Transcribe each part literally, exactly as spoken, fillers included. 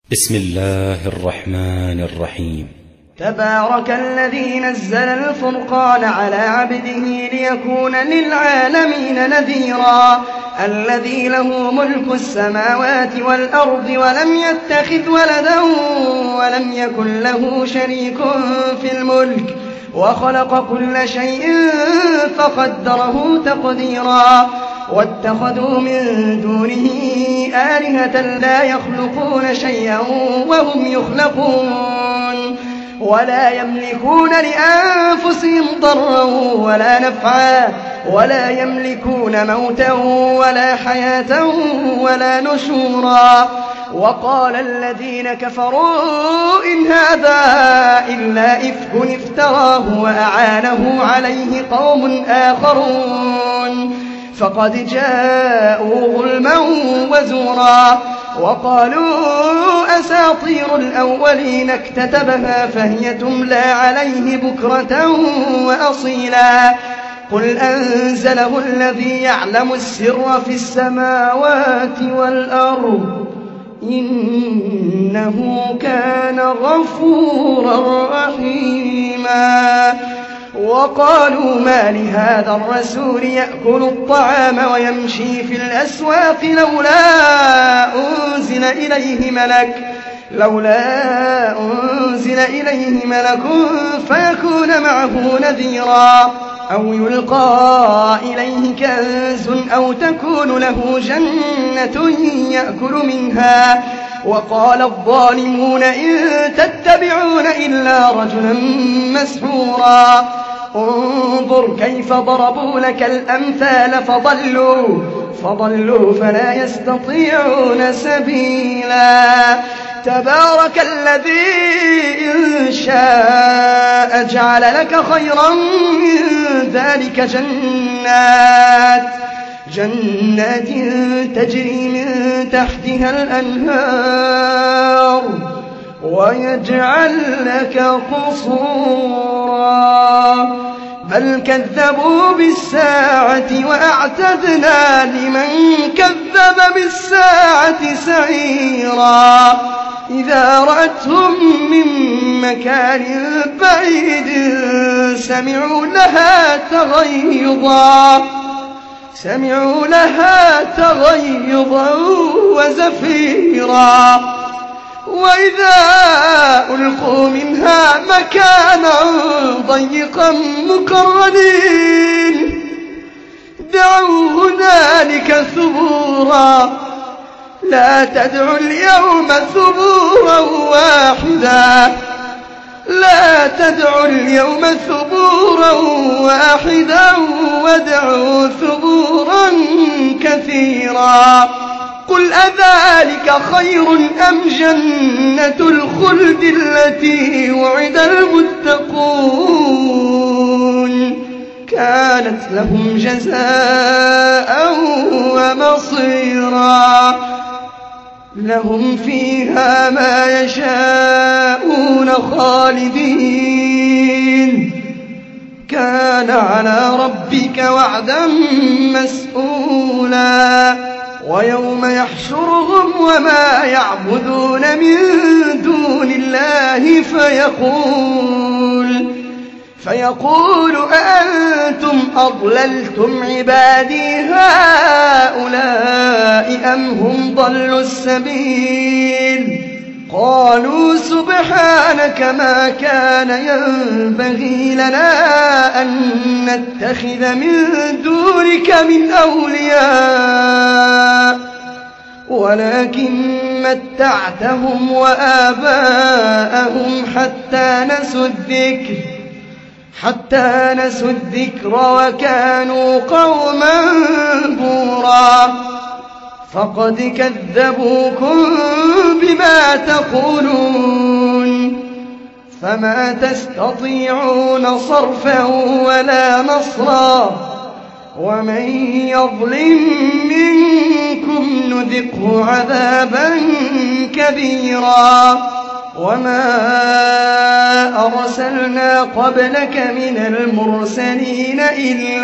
بسم الله الرحمن الرحيم. تبارك الذي نزل الفرقان على عبده ليكون للعالمين نذيرا الذي له ملك السماوات والأرض ولم يتخذ ولدا ولم يكن له شريك في الملك وخلق كل شيء فقدره تقديرا واتخذوا من دونه آلهة لا يخلقون شيئا وهم يخلقون ولا يملكون لأنفسهم ضرا ولا نفعا ولا يملكون موتا ولا حياة ولا نشورا. وقال الذين كفروا إن هذا إلا إفك افتراه وأعانه عليه قوم آخرون فقد جاءوا ظلما وزورا. وقالوا أساطير الأولين اكتتبها فهي تملى عليه بكرة وأصيلا قل أنزله الذي يعلم السر في السماوات والأرض إنه كان غفورا رحيما. وقالوا ما لهذا الرسول يأكل الطعام ويمشي في الأسواق لولا أنزل إليه ملك لولا أنزل إليه ملك فيكون معه نذيرا أو يلقى إليه كنز أو تكون له جنة يأكل منها. وقال الظالمون إن تتبعون إلا رجلا مسحورا انظر كيف ضربوا لك الأمثال فضلوا فضلوا فلا يستطيعون سبيلا. تبارك الذي إن شاء جعل لك خيرا من ذلك جنات جنات تجري من تحتها الأنهار ويجعل لك قصورا بل كذبوا بالساعة وأعتدنا لمن كذب بالساعة سعيرا إذا رأتهم من مكان بعيد سمعوا لها تغيظا سمعوا لها تغيظا وزفيرا وإذا ألقوا منها مكانا ضيقا مقرنين دعوا هنالك ثبورا لا تدعوا اليوم ثبورا واحدا لا تدعوا اليوم ثبورا واحدا وادعوا ثبورا كثيرا. قل أذلك خير أم جنة الخلد التي وعد المتقون كانت لهم جزاء ومصيرا لهم فيها ما يشاءون خالدين كان على ربك وعدا مسئولا. ويوم يحشرهم وما يعبدون من دون الله فيقول فيقول أأنتم أضللتم عبادي هؤلاء أم هم ضلوا السبيل قالوا سبحانك ما كان ينبغي لنا أن نتخذ من دونك من أولياء ولكن متعتهم وآباءهم حتى نسوا الذكر حتى نسوا الذكر وكانوا قوما بورا فقد كذبوكم بما تقولون فما تستطيعون صرفا ولا نصرا ومن يظلم منكم نذقه عذابا كبيرا. وما أرسلنا قبلك من المرسلين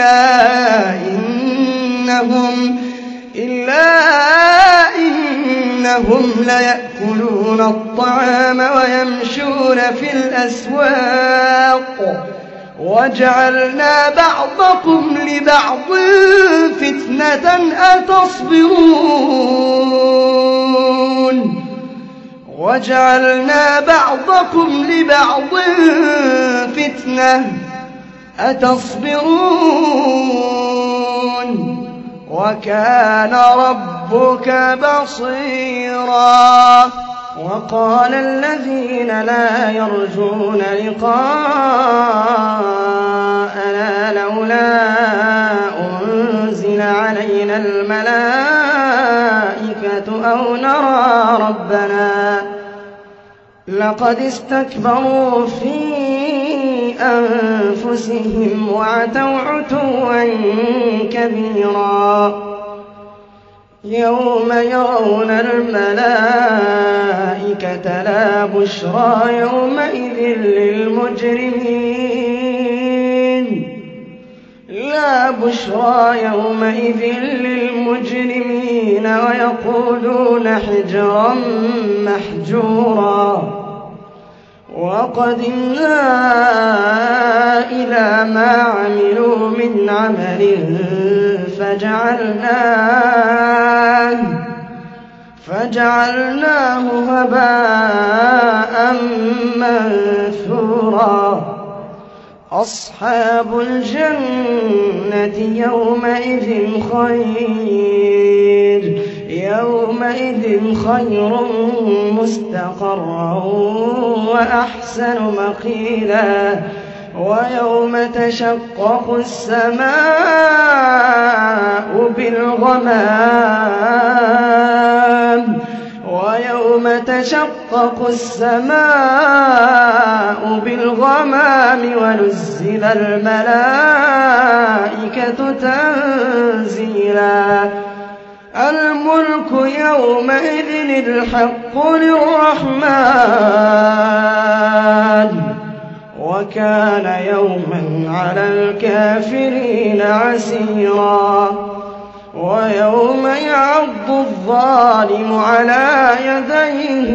إلا إنهم إلا إن إنهم ليأكلون الطعام ويمشون في الأسواق وجعلنا بعضكم لبعض فتنة أتصبرون وجعلنا بعضكم لبعض فتنة أتصبرون وكان ربك بصيرا. وقال الذين لا يرجون لقاءنا لولا أنزل علينا الملائكة أو نرى ربنا لقد استكبروا في أنفسهم وعتوا عتوا كبيرا. يوم يرون الملائكة لا بشرى يومئذ للمجرمين لا بشرى يومئذ للمجرمين ويقولون حجرا محجورا. وقدمنا إلى ما عملوا من عمل فجعلناه فجعلناه هباء منثورا. أصحاب الجنة يومئذ خير يومئذ خير مستقرا وأحسن مقيلا. ويوم تشقق السماء بالغمام ويوم تشقق السماء بالغمام ونزل الملائكة تنزيلا. الملك يومئذ الحق للرحمن وكان يوما على الكافرين عسيرا. ويوم يعض الظالم على يديه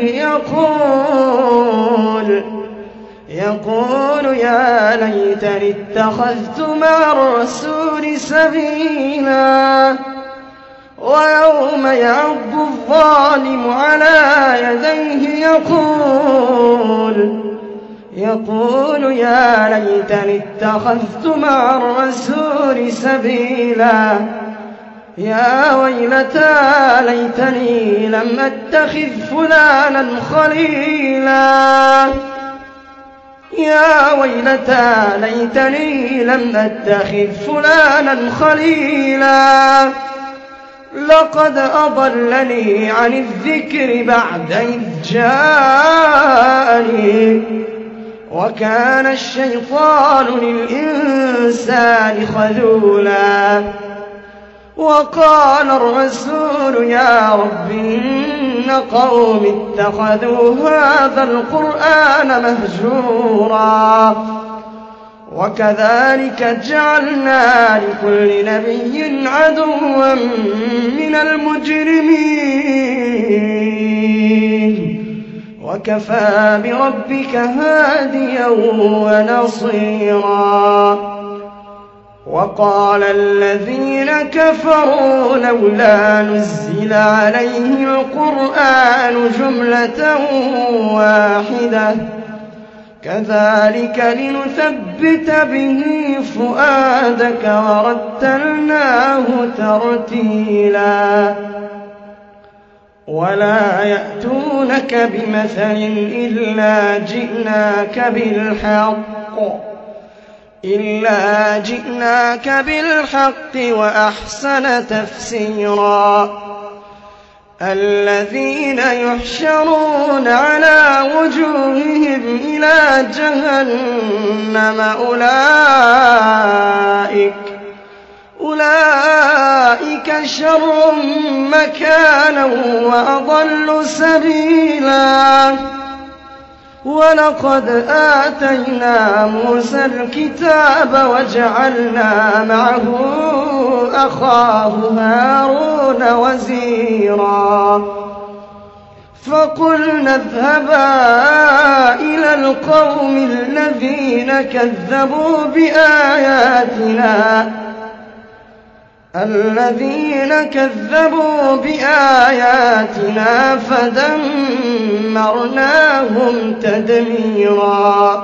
يقول يقول يا ليتني اتخذت مع الرسول سبيلا. ويوم يعض الظالم على يديه يقول يقول يا ليتني اتخذت مع الرسول سبيلا. يا ويلتى ليتني لم أتخذ فلانا خليلا. يا ويلتى ليتني لم أتخذ فلانا خليلا. لقد أضلني عن الذكر بعد إذ جاءني وكان الشيطان للإنسان خذولا. وقال الرسول يا رب إن قوم اتخذوا هذا القرآن مهجورا. وكذلك جعلنا لكل نبي عدوا من المجرمين وكفى بربك هاديا ونصيرا. وقال الذين كفروا لولا نزل عليه القرآن جملة واحدة كذلك لنثبت به فؤادك ورتلناه ترتيلا. ولا يأتونك بمثل إلا جئناك بالحق إلا جئناك بالحق وأحسن تفسيرا. الذين يحشرون على وجوههم إلى جهنم أولئك أولئك شر مكانا وأضل سبيلا. ولقد آتينا موسى الكتاب وجعلنا معه أخاه هارون وزيرا. فقلنا اذهبا إلى القوم الذين كذبوا بآياتنا الذين كذبوا بآياتنا فدمرناهم تدميرا.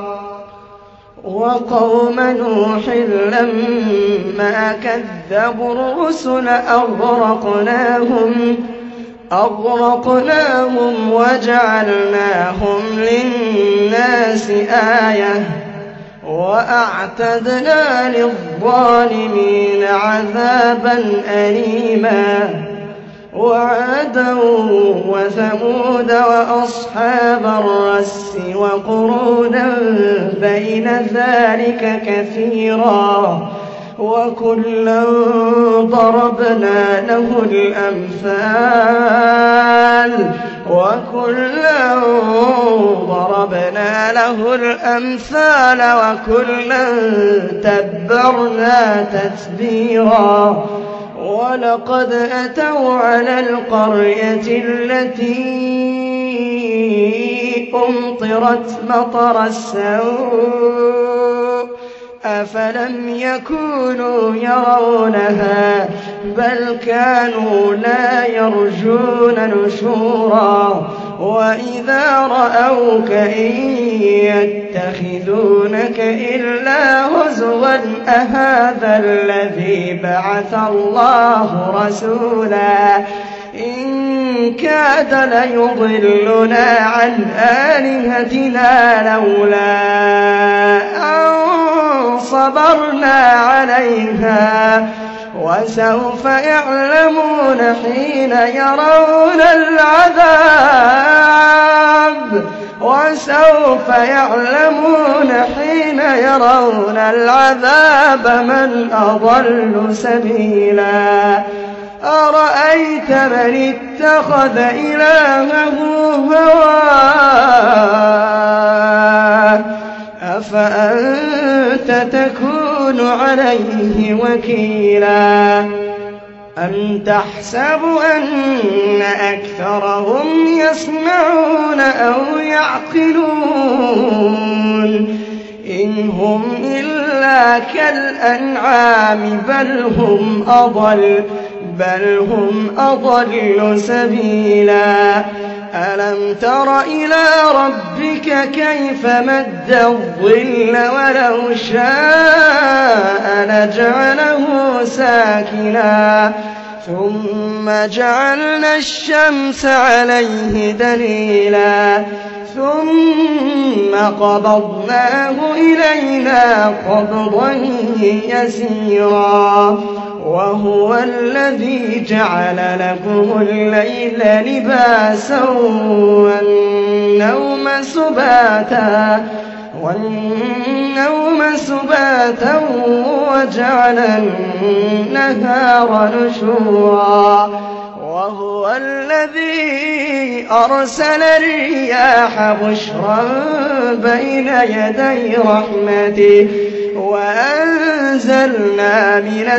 وقوم نوح لما كذبوا الرسل أغرقناهم أغرقناهم وجعلناهم للناس آية وأعتدنا للظالمين عذابا أليما. وعادا وثمود وأصحاب الرس وقرونا بين ذلك كثيرا وكلا ضربنا له الأمثال وكلا ضربنا له الأمثال وكلا تبرنا تتبيرا. ولقد أتوا على القرية التي أمطرت مطر السوء أفلم يكونوا يرونها بل كانوا لا يرجون نشورا. وإذا رأوك إن يتخذونك إلا هزوا أهذا الذي بعث الله رسولا إن كاد ليضلنا عن آلهتنا لولا أن صبرنا عليها وسوف يعلمون حين يرون العذاب وسوف يعلمون حين يرون العذاب من أضل سبيلا. أرأيت من اتخذ إلهه هواه أفأنت تكون عليه وكيلا. أم تحسب أن أكثرهم يسمعون أو يعقلون إن هم إلا كالأنعام بل هم أضل بل هم أضل سبيلا. ألم تر إلى ربك كيف مد الظل ولو شاء لجعله ساكنا ثم جعلنا الشمس عليه دليلا ثم قبضناه إلينا قبضا يسيرا. وهو الذي جعل لكم الليل لباسا والنوم سباتا والنوم سباتا وجعل النهار نشورا. وهو الذي أرسل الرياح بشرا بين يدي رحمته وأنزلنا من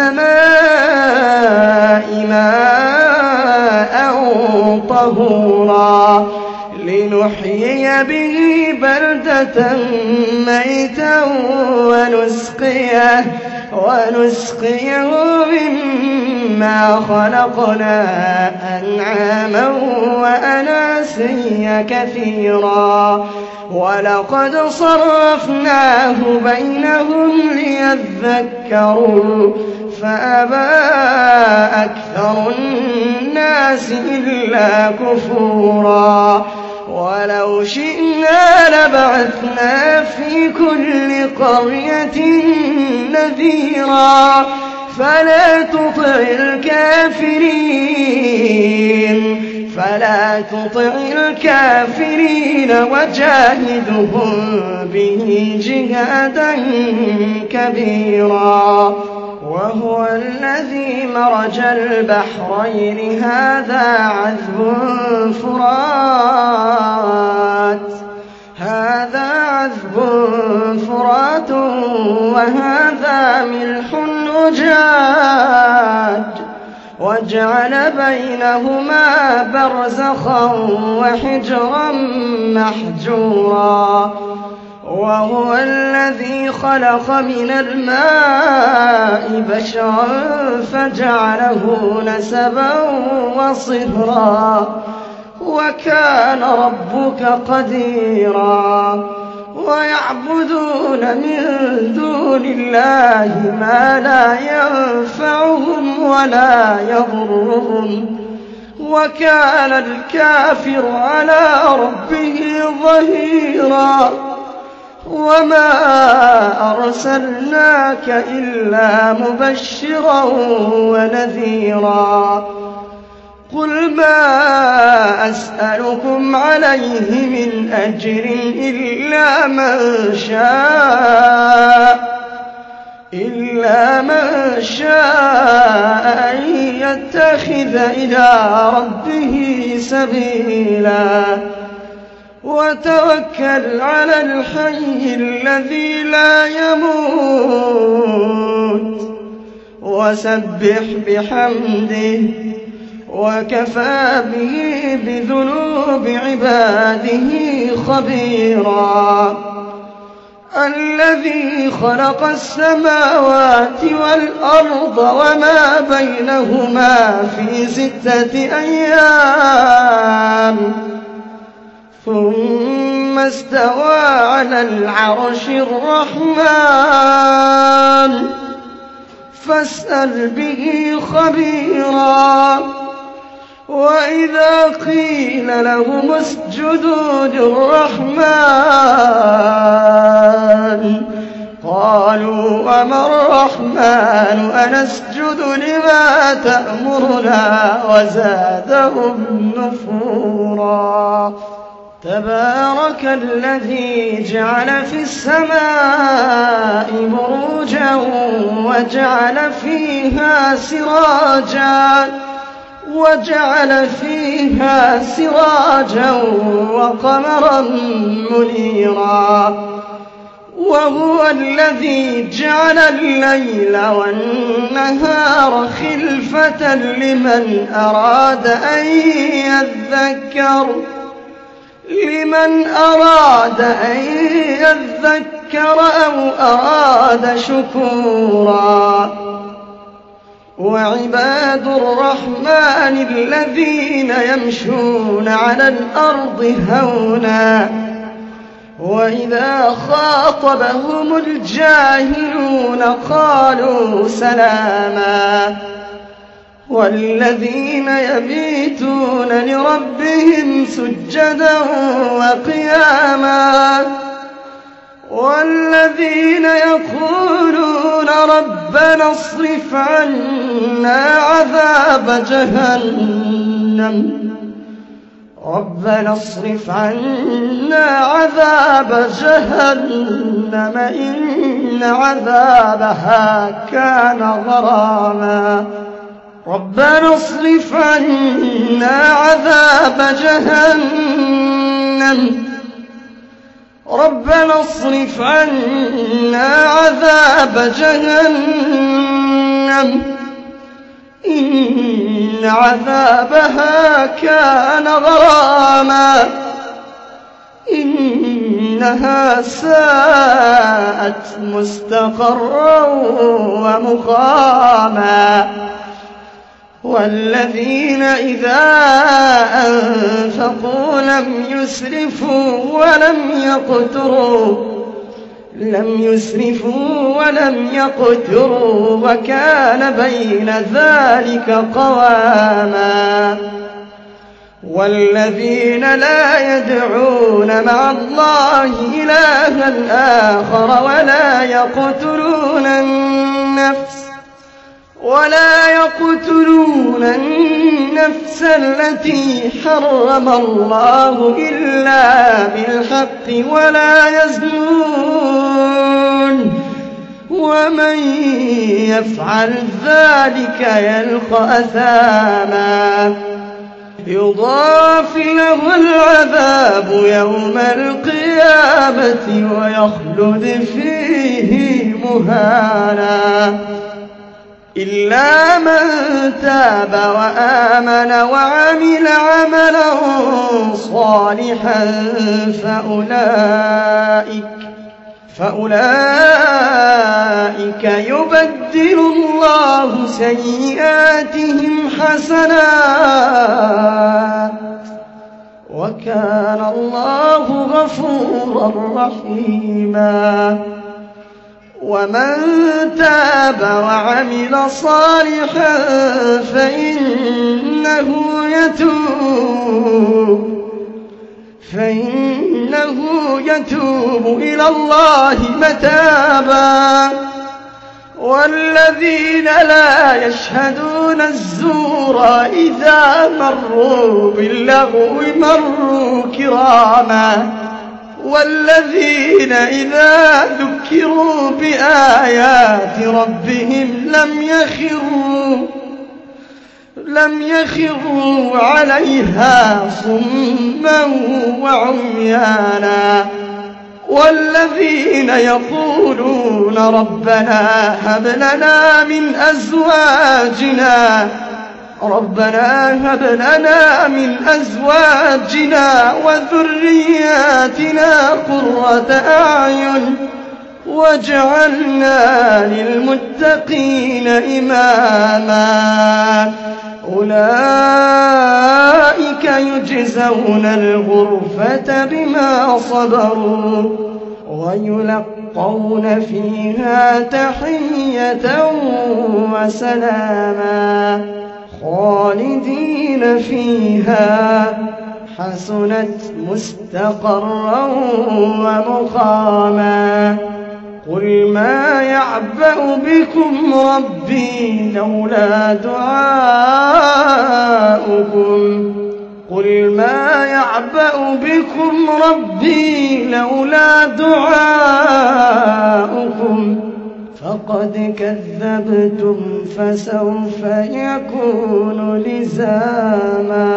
السماء ماء طهورا لنحيي به بلدة ميتا ونسقيه ونسقيه مما خلقنا أنعاما وأناسيا كثيرا. ولقد صرفناه بينهم ليذكروا فأبى أكثر الناس إلا كفورا. ولو شئنا لبعثنا في كل قرية نذيرا فلا تطع الكافرين فلا تطع الكافرين وجاهدهم به جهادا كبيرا. وهو الذي مرج البحرين هذا عذب فرات هذا عذب فرات وهذا ملح أجاج وجعل بينهما برزخا وحجرا محجورا وهو الذي خلق من الماء بشرا فجعله نسبا وصهرا وكان ربك قديرا ويعبدون من دون الله ما لا ينفعهم ولا يضرهم وكان الكافر على ربه ظهيرا وما أرسلناك إلا مبشرا ونذيرا قل ما أسألكم عليه من أجر إلا من شاء إلا من شاء أن يتخذ إلى ربه سبيلا وتوكل على الحي الذي لا يموت وسبح بحمده وكفى به بذنوب عباده خبيرا الذي خلق السماوات والأرض وما بينهما في ستة أيام ثم استوى على العرش الرحمن فاسأل به خبيرا وإذا قيل لهم اسجدوا للرحمن قالوا وما الرحمن أنسجد لما تأمرنا وزادهم نفورا تبارك الذي جعل في السماء بروجا وجعل فيها سراجا وجعل فيها سراجا وقمرا منيرا وهو الذي جعل الليل والنهار خلفة لمن أراد أن يذكر لمن أراد أن يذكر أو أراد شكورا وعباد الرحمن الذين يمشون على الأرض هونا وإذا خاطبهم الجاهلون قالوا سلاما والذين يبيتون لربهم سجدا وقياما والذين يقولون ربنا اصرف عنا عذاب جهنم ربنا اصرف عنا عذاب جهنم إن عذابها كان غراما ربنا اصرف عنا عذاب جهنم ربنا اصرف عنا عذاب جهنم إن عذابها كان غراما إنها ساءت مستقرا ومقاما والذين إذا أنفقوا لم يسرفوا ولم يقتروا لم يسرفوا ولم يقتروا وكان بين ذلك قواما والذين لا يدعون مع الله إلها آخر ولا يقتلون النفس ولا يقتلون النفس التي حرم الله إلا بالحق ولا يزنون ومن يفعل ذلك يلقى أثاما يضاعف له العذاب يوم القيامة ويخلد فيه مهانا إلا من تاب وآمن وعمل عملا صالحا فأولئك فأولئك يبدل الله سيئاتهم حسنات وكان الله غفورا رحيما. ومن تاب وعمل صالحا فإنه يتوب فإنه يتوب إلى الله متابا. والذين لا يشهدون الزور إذا مروا باللغو مروا كراما. والذين إذا ذكروا بآيات ربهم لم يخروا لم يخروا عليها صما وعميانا. والذين يقولون ربنا هب لنا من أزواجنا ربنا هب لنا من أزواجنا وذرياتنا قرة أعين واجعلنا للمتقين إماما. أولئك يجزون الغرفة بما صبروا ويلقون فيها تحية وسلاما خالدين فيها حسنت مستقرا ومقاما. قل ما يعبأ بكم ربي لولا دعاؤكم قل ما يعبأ بكم ربي لولا دعاؤكم فقد كذبتم فسوف يكون لزاما.